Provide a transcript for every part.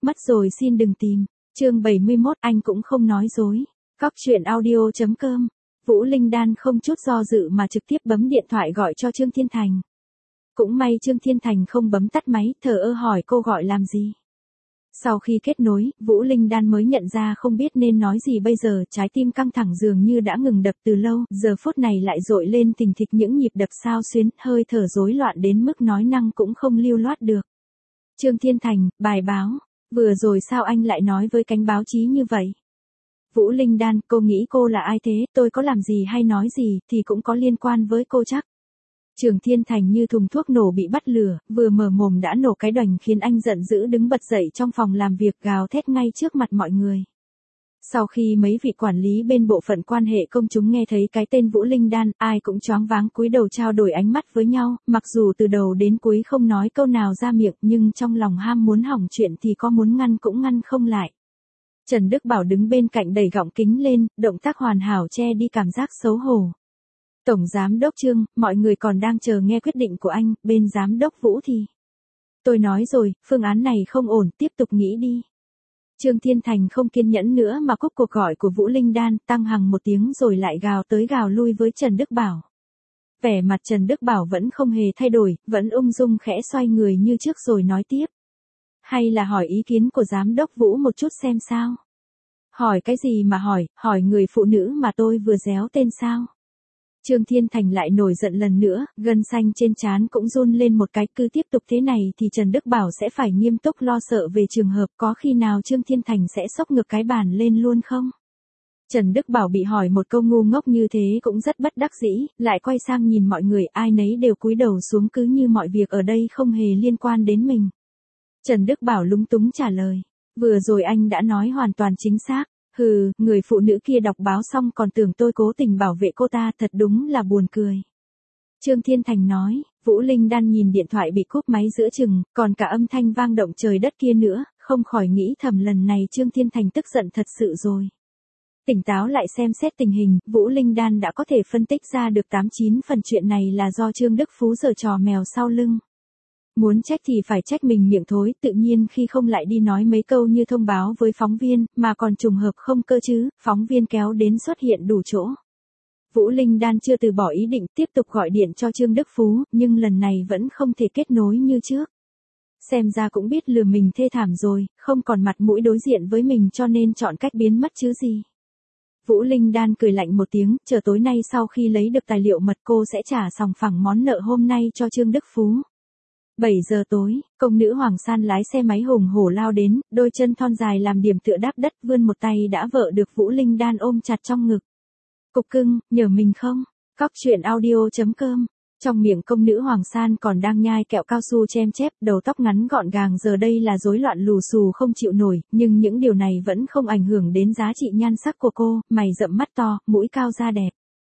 Mất rồi xin đừng tìm. Chương 71 anh cũng không nói dối. Cóc truyện audio.com. Vũ Linh Đan không chút do dự mà trực tiếp bấm điện thoại gọi cho Trương Thiên Thành. Cũng may Trương Thiên Thành không bấm tắt máy, thờ ơ hỏi cô gọi làm gì. Sau khi kết nối, Vũ Linh Đan mới nhận ra không biết nên nói gì bây giờ, trái tim căng thẳng dường như đã ngừng đập từ lâu, giờ phút này lại dội lên thình thịch những nhịp đập xao xuyến, hơi thở rối loạn đến mức nói năng cũng không lưu loát được. Trương Thiên Thành, bài báo, vừa rồi sao anh lại nói với cánh báo chí như vậy? Vũ Linh Đan, cô nghĩ cô là ai thế, tôi có làm gì hay nói gì thì cũng có liên quan với cô chắc. Trương Thiên Thành như thùng thuốc nổ bị bắt lửa, vừa mở mồm đã nổ cái đoành khiến anh giận dữ đứng bật dậy trong phòng làm việc gào thét ngay trước mặt mọi người. Sau khi mấy vị quản lý bên bộ phận quan hệ công chúng nghe thấy cái tên Vũ Linh Đan, ai cũng choáng váng cúi đầu trao đổi ánh mắt với nhau, mặc dù từ đầu đến cuối không nói câu nào ra miệng nhưng trong lòng ham muốn hỏng chuyện thì có muốn ngăn cũng ngăn không lại. Trần Đức Bảo đứng bên cạnh đẩy gọng kính lên, động tác hoàn hảo che đi cảm giác xấu hổ. Tổng Giám đốc Trương, mọi người còn đang chờ nghe quyết định của anh, bên Giám đốc Vũ thì. Tôi nói rồi, phương án này không ổn, tiếp tục nghĩ đi. Trương Thiên Thành không kiên nhẫn nữa mà cúp cuộc gọi của Vũ Linh Đan, tăng hằng một tiếng rồi lại gào tới gào lui với Trần Đức Bảo. Vẻ mặt Trần Đức Bảo vẫn không hề thay đổi, vẫn ung dung khẽ xoay người như trước rồi nói tiếp. Hay là hỏi ý kiến của Giám đốc Vũ một chút xem sao? Hỏi cái gì mà hỏi người phụ nữ mà tôi vừa réo tên sao? Trương Thiên Thành lại nổi giận lần nữa, gân xanh trên trán cũng run lên một cái, cứ tiếp tục thế này thì Trần Đức Bảo sẽ phải nghiêm túc lo sợ về trường hợp có khi nào Trương Thiên Thành sẽ xốc ngược cái bàn lên luôn không? Trần Đức Bảo bị hỏi một câu ngu ngốc như thế cũng rất bất đắc dĩ, lại quay sang nhìn mọi người, ai nấy đều cúi đầu xuống cứ như mọi việc ở đây không hề liên quan đến mình. Trần Đức Bảo lúng túng trả lời, vừa rồi anh đã nói hoàn toàn chính xác. Hừ, người phụ nữ kia đọc báo xong còn tưởng tôi cố tình bảo vệ cô ta, thật đúng là buồn cười. Trương Thiên Thành nói, Vũ Linh Đan nhìn điện thoại bị cúp máy giữa chừng, còn cả âm thanh vang động trời đất kia nữa, không khỏi nghĩ thầm lần này Trương Thiên Thành tức giận thật sự rồi. Tỉnh táo lại xem xét tình hình, Vũ Linh Đan đã có thể phân tích ra được 89 phần chuyện này là do Trương Đức Phú giở trò mèo sau lưng. Muốn trách thì phải trách mình miệng thối, tự nhiên khi không lại đi nói mấy câu như thông báo với phóng viên, mà còn trùng hợp không cơ chứ, phóng viên kéo đến xuất hiện đủ chỗ. Vũ Linh Đan chưa từ bỏ ý định tiếp tục gọi điện cho Trương Đức Phú, nhưng lần này vẫn không thể kết nối như trước. Xem ra cũng biết lừa mình thê thảm rồi, không còn mặt mũi đối diện với mình cho nên chọn cách biến mất chứ gì. Vũ Linh Đan cười lạnh một tiếng, chờ tối nay sau khi lấy được tài liệu mật cô sẽ trả sòng phẳng món nợ hôm nay cho Trương Đức Phú. 7 giờ tối, công nữ Hoàng San lái xe máy hùng hổ lao đến, đôi chân thon dài làm điểm tựa đáp đất, vươn một tay đã vợ được Vũ Linh Đan ôm chặt trong ngực. Cục cưng, nhờ mình không? Cóc truyện audio.com. Trong miệng công nữ Hoàng San còn đang nhai kẹo cao su chem chép, đầu tóc ngắn gọn gàng giờ đây là rối loạn lù xù không chịu nổi, nhưng những điều này vẫn không ảnh hưởng đến giá trị nhan sắc của cô, mày rậm mắt to, mũi cao da đẹp.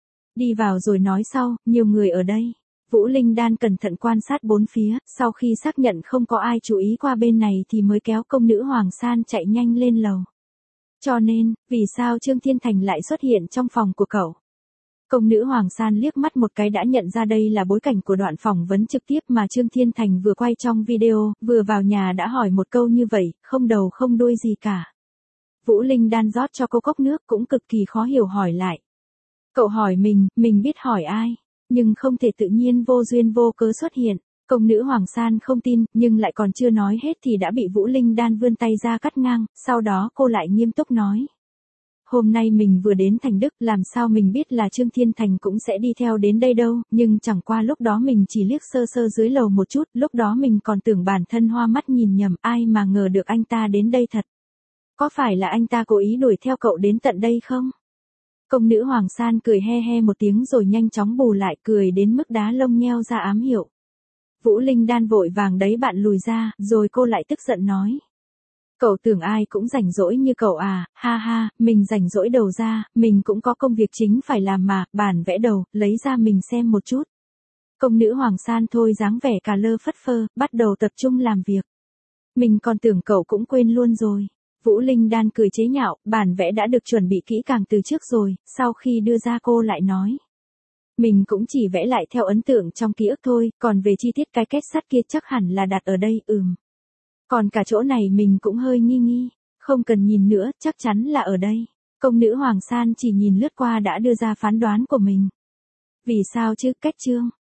Đi vào rồi nói sau, nhiều người ở đây. Vũ Linh Đan cẩn thận quan sát bốn phía, sau khi xác nhận không có ai chú ý qua bên này thì mới kéo công nữ Hoàng San chạy nhanh lên lầu. Cho nên, vì sao Trương Thiên Thành lại xuất hiện trong phòng của cậu? Công nữ Hoàng San liếc mắt một cái đã nhận ra đây là bối cảnh của đoạn phỏng vấn trực tiếp mà Trương Thiên Thành vừa quay trong video, vừa vào nhà đã hỏi một câu như vậy, không đầu không đuôi gì cả. Vũ Linh Đan rót cho cô cốc nước cũng cực kỳ khó hiểu hỏi lại. Cậu hỏi mình biết hỏi ai? Nhưng không thể tự nhiên vô duyên vô cớ xuất hiện. Công nữ Hoàng San không tin, nhưng lại còn chưa nói hết thì đã bị Vũ Linh Đan vươn tay ra cắt ngang, sau đó cô lại nghiêm túc nói. Hôm nay mình vừa đến Thành Đức, làm sao mình biết là Trương Thiên Thành cũng sẽ đi theo đến đây đâu, nhưng chẳng qua lúc đó mình chỉ liếc sơ sơ dưới lầu một chút, lúc đó mình còn tưởng bản thân hoa mắt nhìn nhầm, ai mà ngờ được anh ta đến đây thật. Có phải là anh ta cố ý đuổi theo cậu đến tận đây không? Công nữ Hoàng San cười he he một tiếng rồi nhanh chóng bù lại, cười đến mức đá lông nheo ra ám hiệu. Vũ Linh Đan vội vàng đấy bạn lùi ra, rồi cô lại tức giận nói. Cậu tưởng ai cũng rảnh rỗi như cậu à, ha ha, mình rảnh rỗi đầu ra, mình cũng có công việc chính phải làm mà, bản vẽ đầu, lấy ra mình xem một chút. Công nữ Hoàng San thôi dáng vẻ cà lơ phất phơ, bắt đầu tập trung làm việc. Mình còn tưởng cậu cũng quên luôn rồi. Vũ Linh Đan cười chế nhạo, bản vẽ đã được chuẩn bị kỹ càng từ trước rồi, sau khi đưa ra cô lại nói. Mình cũng chỉ vẽ lại theo ấn tượng trong ký ức thôi, còn về chi tiết cái kết sắt kia chắc hẳn là đặt ở đây, Còn cả chỗ này mình cũng hơi nghi nghi. Không cần nhìn nữa, chắc chắn là ở đây. Công nữ Hoàng San chỉ nhìn lướt qua đã đưa ra phán đoán của mình. Vì sao chứ, Cách Trương?